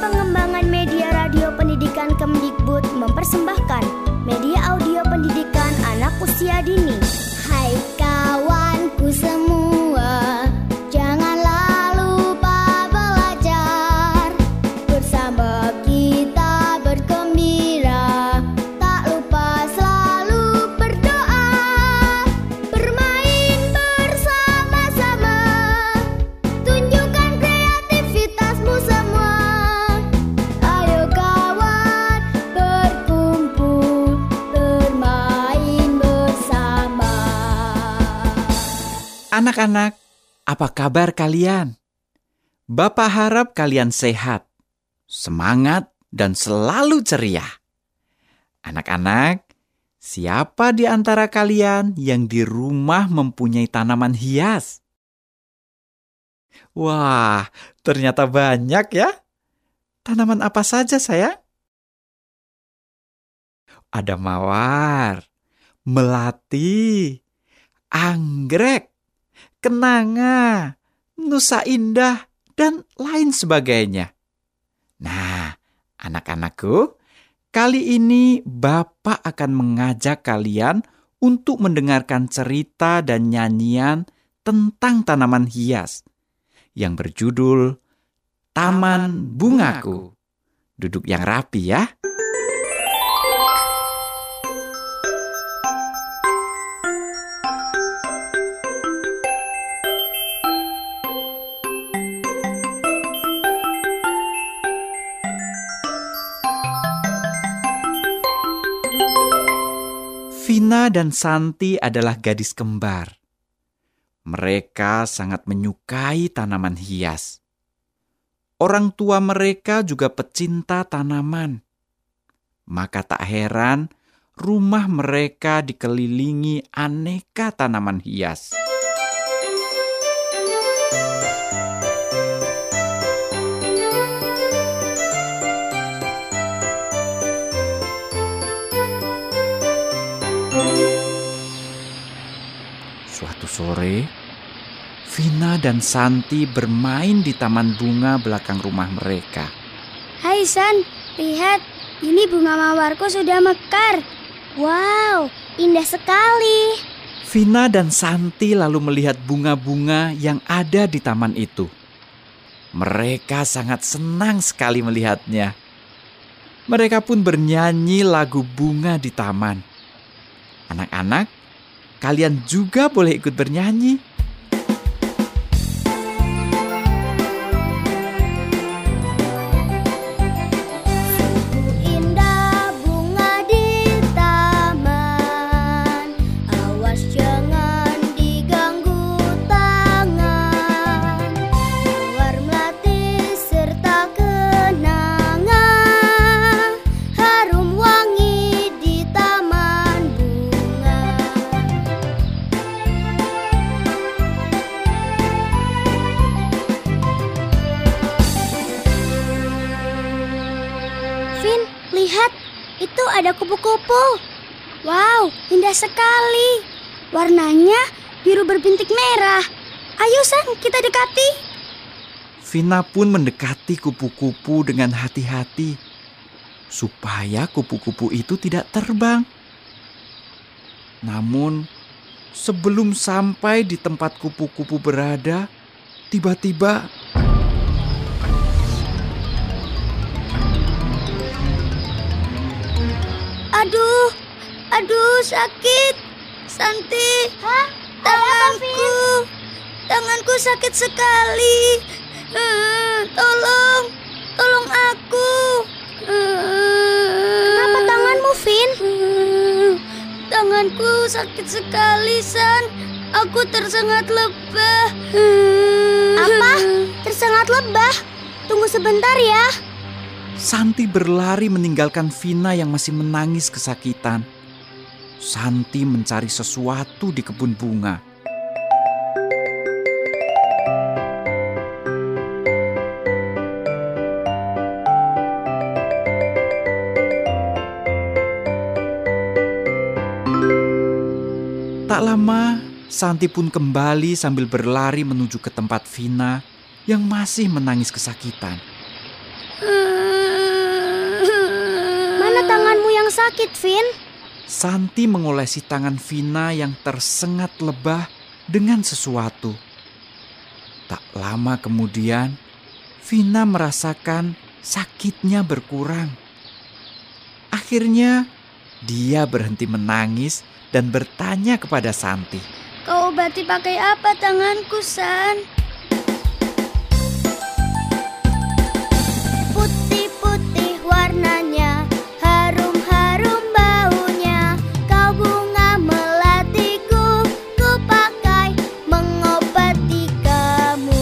Pengembangan Media Radio Pendidikan Kemdikbud mempersembahkan media audio pendidikan anak usia dini. Hai kawanku semua, janganlah lupa belajar. Bersama kita bergembira, tak lupa selalu berdoa. Bermain bersama-sama, tunjukkan kreativitasmu semua. Ayo kawan, berkumpul, bermain bersama. Anak-anak, apa kabar kalian? Bapak harap kalian sehat, semangat, dan selalu ceria. Anak-anak, siapa di antara kalian yang di rumah mempunyai tanaman hias? Wah, ternyata banyak ya. Tanaman apa saja, sayang? Ada mawar, melati, anggrek, kenanga, nusa indah, dan lain sebagainya. Nah, anak-anakku, kali ini Bapak akan mengajak kalian untuk mendengarkan cerita dan nyanyian tentang tanaman hias yang berjudul Taman Bungaku. Duduk yang rapi ya. Vina dan Santi adalah gadis kembar. Mereka sangat menyukai tanaman hias. Orang tua mereka juga pecinta tanaman. Maka tak heran rumah mereka dikelilingi aneka tanaman hias. Suatu sore, Vina dan Santi bermain di taman bunga belakang rumah mereka. Hai San, lihat, ini bunga mawarku sudah mekar. Wow, indah sekali. Vina dan Santi lalu melihat bunga-bunga yang ada di taman itu. Mereka sangat senang sekali melihatnya. Mereka pun bernyanyi lagu bunga di taman. Anak-anak, kalian juga boleh ikut bernyanyi. Indah bunga di taman, awas jangan diganggu tangan. Mawar melati serta kenanga, harum wangi di taman bunga. Vin, lihat, itu ada kupu-kupu. Wow, indah sekali. Warnanya biru berbintik merah. Ayo San, kita dekati. Vina pun mendekati kupu-kupu dengan hati-hati, supaya kupu-kupu itu tidak terbang. Namun, sebelum sampai di tempat kupu-kupu berada, tiba-tiba Aduh, sakit. Santi, tanganku sakit sekali. Tolong aku. Kenapa tanganmu, Vin? Tanganku sakit sekali, San. Aku tersengat lebah. Apa? Tersengat lebah? Tunggu sebentar ya. Santi berlari meninggalkan Vina yang masih menangis kesakitan. Santi mencari sesuatu di kebun bunga. Tak lama, Santi pun kembali sambil berlari menuju ke tempat Vina yang masih menangis kesakitan. tanganmu yang sakit, Vin? Santi mengolesi tangan Vina yang tersengat lebah dengan sesuatu. Tak lama kemudian, Vina merasakan sakitnya berkurang. Akhirnya, dia berhenti menangis dan bertanya kepada Santi. Kau obati pakai apa tanganku, San? Putih-putih warnanya, harum-harum baunya. Kau bunga melatiku, ku pakai mengobati kamu.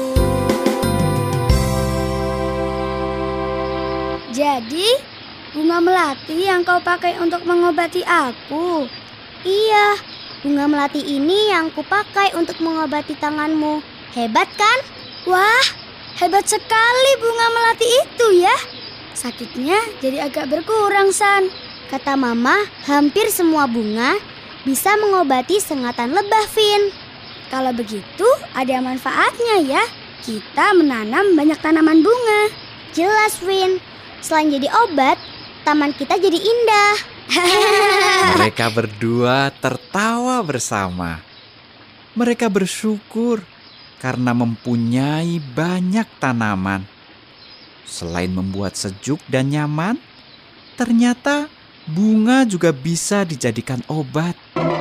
Jadi, bunga melati yang kau pakai untuk mengobati aku? Iya, bunga melati ini yang kupakai untuk mengobati tanganmu. Hebat kan? Wah, hebat sekali bunga melati itu ya. Sakitnya jadi agak berkurang, San. Kata Mama, hampir semua bunga bisa mengobati sengatan lebah, Vin. Kalau begitu, ada manfaatnya ya. Kita menanam banyak tanaman bunga. Jelas, Vin. Selain jadi obat, taman kita jadi indah. Mereka berdua tertawa bersama. Mereka bersyukur karena mempunyai banyak tanaman. Selain membuat sejuk dan nyaman, ternyata bunga juga bisa dijadikan obat.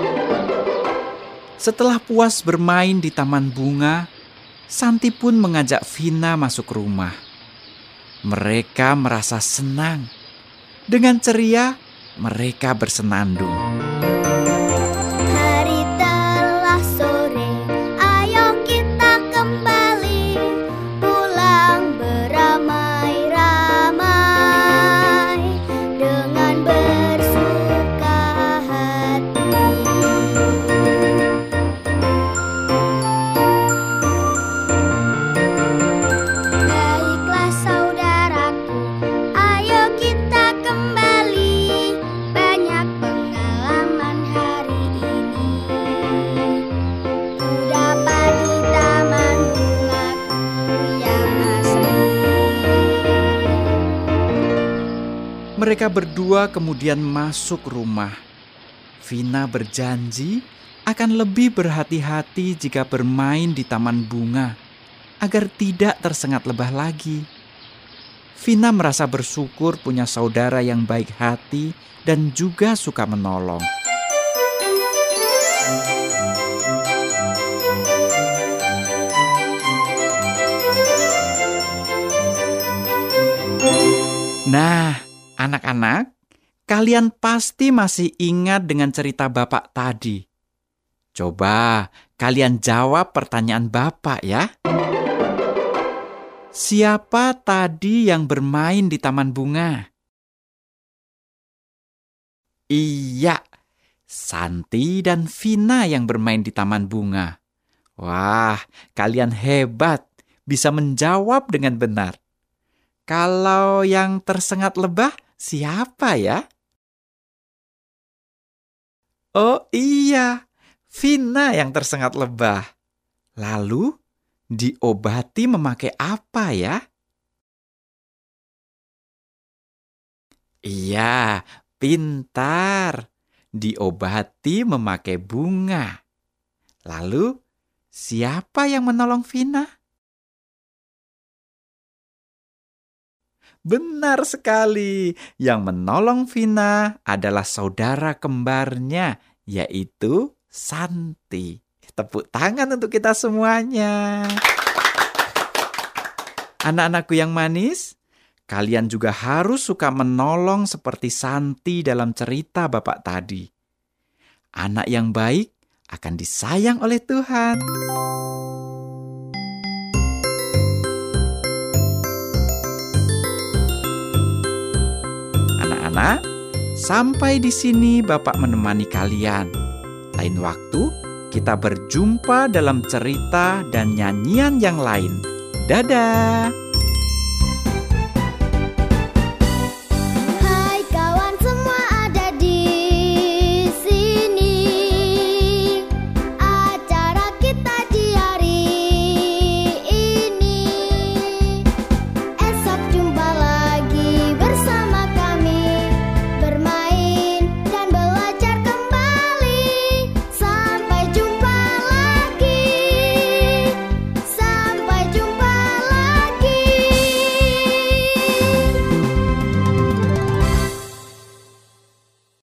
Setelah puas bermain di taman bunga, Santi pun mengajak Vina masuk rumah. Mereka merasa senang. Dengan ceria, mereka bersenandung. Hari telah sore, ayo kita kembali pulang beramai-ramai dengan bersuka hati. Baiklah saudaraku, ayo kita kembali. Banyak pengalaman hari ini ku dapat di taman bungaku yang asli. Mereka berdua kemudian masuk rumah. Vina berjanji akan lebih berhati-hati jika bermain di taman bunga, agar tidak tersengat lebah lagi. Vina merasa bersyukur punya saudara yang baik hati dan juga suka menolong. Nah, anak-anak, kalian pasti masih ingat dengan cerita Bapak tadi. Coba kalian jawab pertanyaan Bapak ya. Siapa tadi yang bermain di taman bunga? Iya, Santi dan Vina yang bermain di taman bunga. Wah, kalian hebat, bisa menjawab dengan benar. Kalau yang tersengat lebah, siapa ya? Oh iya, Vina yang tersengat lebah. Lalu, diobati memakai apa ya? Iya, pintar. Diobati memakai bunga. Lalu, siapa yang menolong Vina? Benar sekali. Yang menolong Vina adalah saudara kembarnya, yaitu Santi. Tepuk tangan untuk kita semuanya. Anak-anakku yang manis, kalian juga harus suka menolong seperti Santi dalam cerita Bapak tadi. Anak yang baik akan disayang oleh Tuhan. Anak-anak, sampai di sini Bapak menemani kalian. Lain waktu, kita berjumpa dalam cerita dan nyanyian yang lain. Dadah!